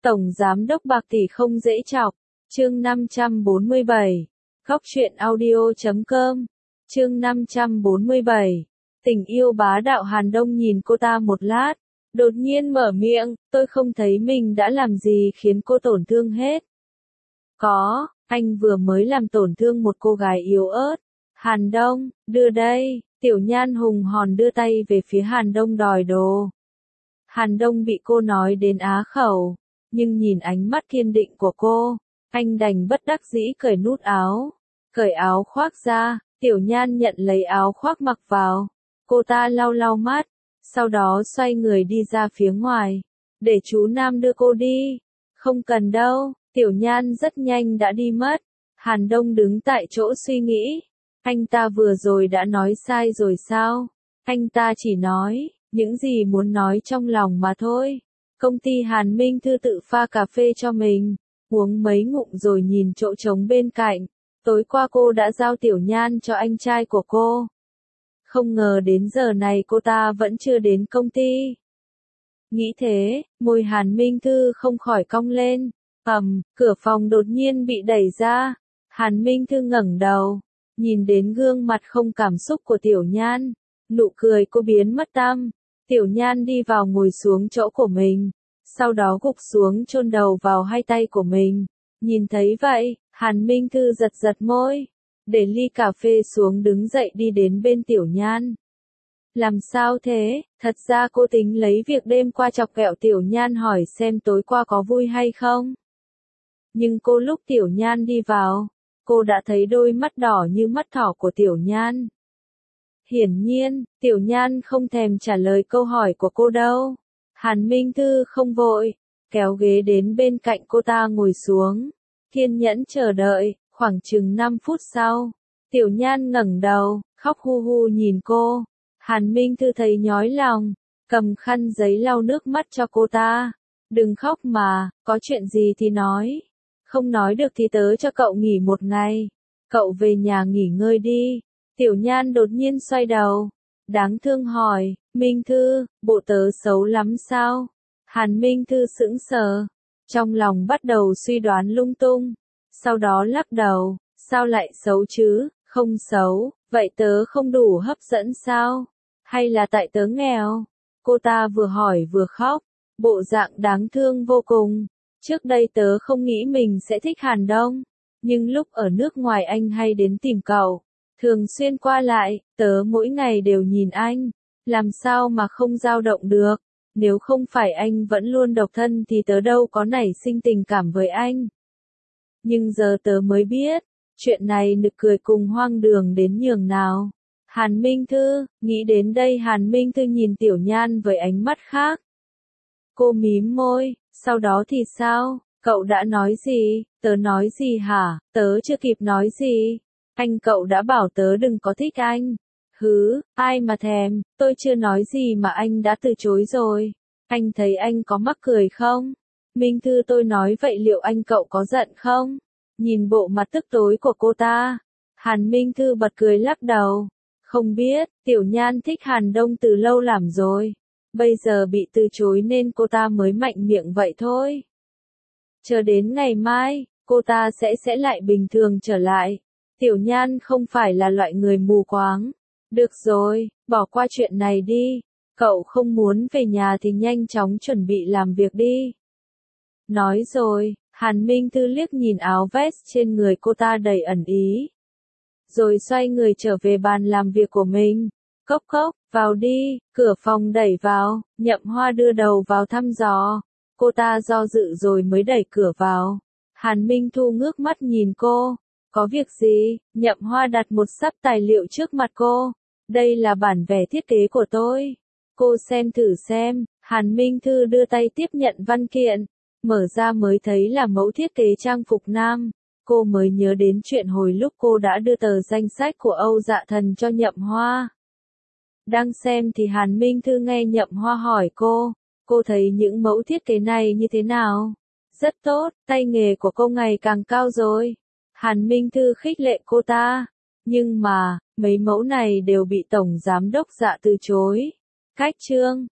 Tổng Giám đốc bạc tỷ không dễ chọc. Chương 547. Góc truyện audio.com. Chương 547. Tình yêu bá đạo. Hàn Đông nhìn cô ta một lát, đột nhiên mở miệng, tôi không thấy mình đã làm gì khiến cô tổn thương hết. Có, anh vừa mới làm tổn thương một cô gái yếu ớt. Hàn Đông, đưa đây. Tiểu Nhan hùng hòn đưa tay về phía Hàn Đông đòi đồ. Hàn Đông bị cô nói đến á khẩu, nhưng nhìn ánh mắt kiên định của cô, anh đành bất đắc dĩ cởi nút áo, cởi áo khoác ra. Tiểu Nhan nhận lấy áo khoác mặc vào, cô ta lau lau mắt, sau đó xoay người đi ra phía ngoài, để chú Nam đưa cô đi. Không cần đâu, Tiểu Nhan rất nhanh đã đi mất. Hàn Đông đứng tại chỗ suy nghĩ, anh ta vừa rồi đã nói sai rồi sao? Anh ta chỉ nói những gì muốn nói trong lòng mà thôi. Công ty Hàn Minh Thư tự pha cà phê cho mình, uống mấy ngụm rồi nhìn chỗ trống bên cạnh. Tối qua cô đã giao Tiểu Nhan cho anh trai của cô. Không ngờ đến giờ này cô ta vẫn chưa đến công ty. Nghĩ thế, môi Hàn Minh Thư không khỏi cong lên. Cửa phòng đột nhiên bị đẩy ra. Hàn Minh Thư ngẩng đầu, nhìn đến gương mặt không cảm xúc của Tiểu Nhan. Nụ cười cô biến mất tăm. Tiểu Nhan đi vào ngồi xuống chỗ của mình, sau đó gục xuống chôn đầu vào hai tay của mình. Nhìn thấy vậy, Hàn Minh Thư giật giật môi, để ly cà phê xuống đứng dậy đi đến bên Tiểu Nhan. Làm sao thế? Thật ra cô tính lấy việc đêm qua chọc ghẹo Tiểu Nhan hỏi xem tối qua có vui hay không. Nhưng lúc Tiểu Nhan đi vào, cô đã thấy đôi mắt đỏ như mắt thỏ của Tiểu Nhan. Hiển nhiên, Tiểu Nhan không thèm trả lời câu hỏi của cô đâu. Hàn Minh Thư không vội, kéo ghế đến bên cạnh cô ta ngồi xuống, kiên nhẫn chờ đợi. Khoảng chừng 5 phút sau, Tiểu Nhan ngẩng đầu, khóc hu hu nhìn cô. Hàn Minh Thư thấy nhói lòng, cầm khăn giấy lau nước mắt cho cô ta. Đừng khóc mà, có chuyện gì thì nói. Không nói được thì tớ cho cậu nghỉ một ngày. Cậu về nhà nghỉ ngơi đi. Tiểu Nhan đột nhiên xoay đầu, đáng thương hỏi, Minh Thư, bộ tớ xấu lắm sao? Hàn Minh Thư sững sờ, trong lòng bắt đầu suy đoán lung tung, sau đó lắc đầu, sao lại xấu chứ? Không xấu, vậy tớ không đủ hấp dẫn sao? Hay là tại tớ nghèo? Cô ta vừa hỏi vừa khóc, bộ dạng đáng thương vô cùng. Trước đây tớ không nghĩ mình sẽ thích Hàn Đông, nhưng lúc ở nước ngoài anh hay đến tìm cậu. Thường xuyên qua lại, tớ mỗi ngày đều nhìn anh, làm sao mà không dao động được. Nếu không phải anh vẫn luôn độc thân thì tớ đâu có nảy sinh tình cảm với anh. Nhưng giờ tớ mới biết, chuyện này nực cười cùng hoang đường đến nhường nào. Hàn Minh Thư, nghĩ đến đây Hàn Minh Thư nhìn Tiểu Nhan với ánh mắt khác. Cô mím môi, sau đó thì sao? Cậu đã nói gì? Tớ nói gì hả? Tớ chưa kịp nói gì. Cậu đã bảo tớ đừng có thích anh. Hứ, ai mà thèm, tôi chưa nói gì mà anh đã từ chối rồi. Anh thấy anh có mắc cười không? Minh Thư, tôi nói vậy liệu cậu có giận không? Nhìn bộ mặt tức tối của cô ta, Hàn Minh Thư bật cười lắc đầu. Không biết, Tiểu Nhan thích Hàn Đông từ lâu lắm rồi. Bây giờ bị từ chối nên cô ta mới mạnh miệng vậy thôi. Chờ đến ngày mai, cô ta sẽ lại bình thường trở lại. Tiểu Nhan không phải là loại người mù quáng. Được rồi, bỏ qua chuyện này đi. Cậu không muốn về nhà thì nhanh chóng chuẩn bị làm việc đi. Nói rồi, Hàn Minh Thư liếc nhìn áo vest trên người cô ta đầy ẩn ý. Rồi xoay người trở về bàn làm việc của mình. Cốc cốc, vào đi, cửa phòng đẩy vào, Nhậm Hoa đưa đầu vào thăm dò. Cô ta do dự rồi mới đẩy cửa vào. Hàn Minh Thu ngước mắt nhìn cô. Có việc gì? Nhậm Hoa đặt một sắp tài liệu trước mặt cô. Đây là bản vẽ thiết kế của tôi. Cô xem thử xem. Hàn Minh Thư đưa tay tiếp nhận văn kiện. Mở ra mới thấy là mẫu thiết kế trang phục nam. Cô mới nhớ đến chuyện hồi lúc cô đã đưa tờ danh sách của Âu Dạ Thần cho Nhậm Hoa. Đang xem thì Hàn Minh Thư nghe Nhậm Hoa hỏi cô thấy những mẫu thiết kế này như thế nào? Rất tốt, tay nghề của cô ngày càng cao rồi. Hàn Minh Thư khích lệ cô ta. Nhưng mà, mấy mẫu này đều bị Tổng Giám đốc Dạ từ chối. Cách chương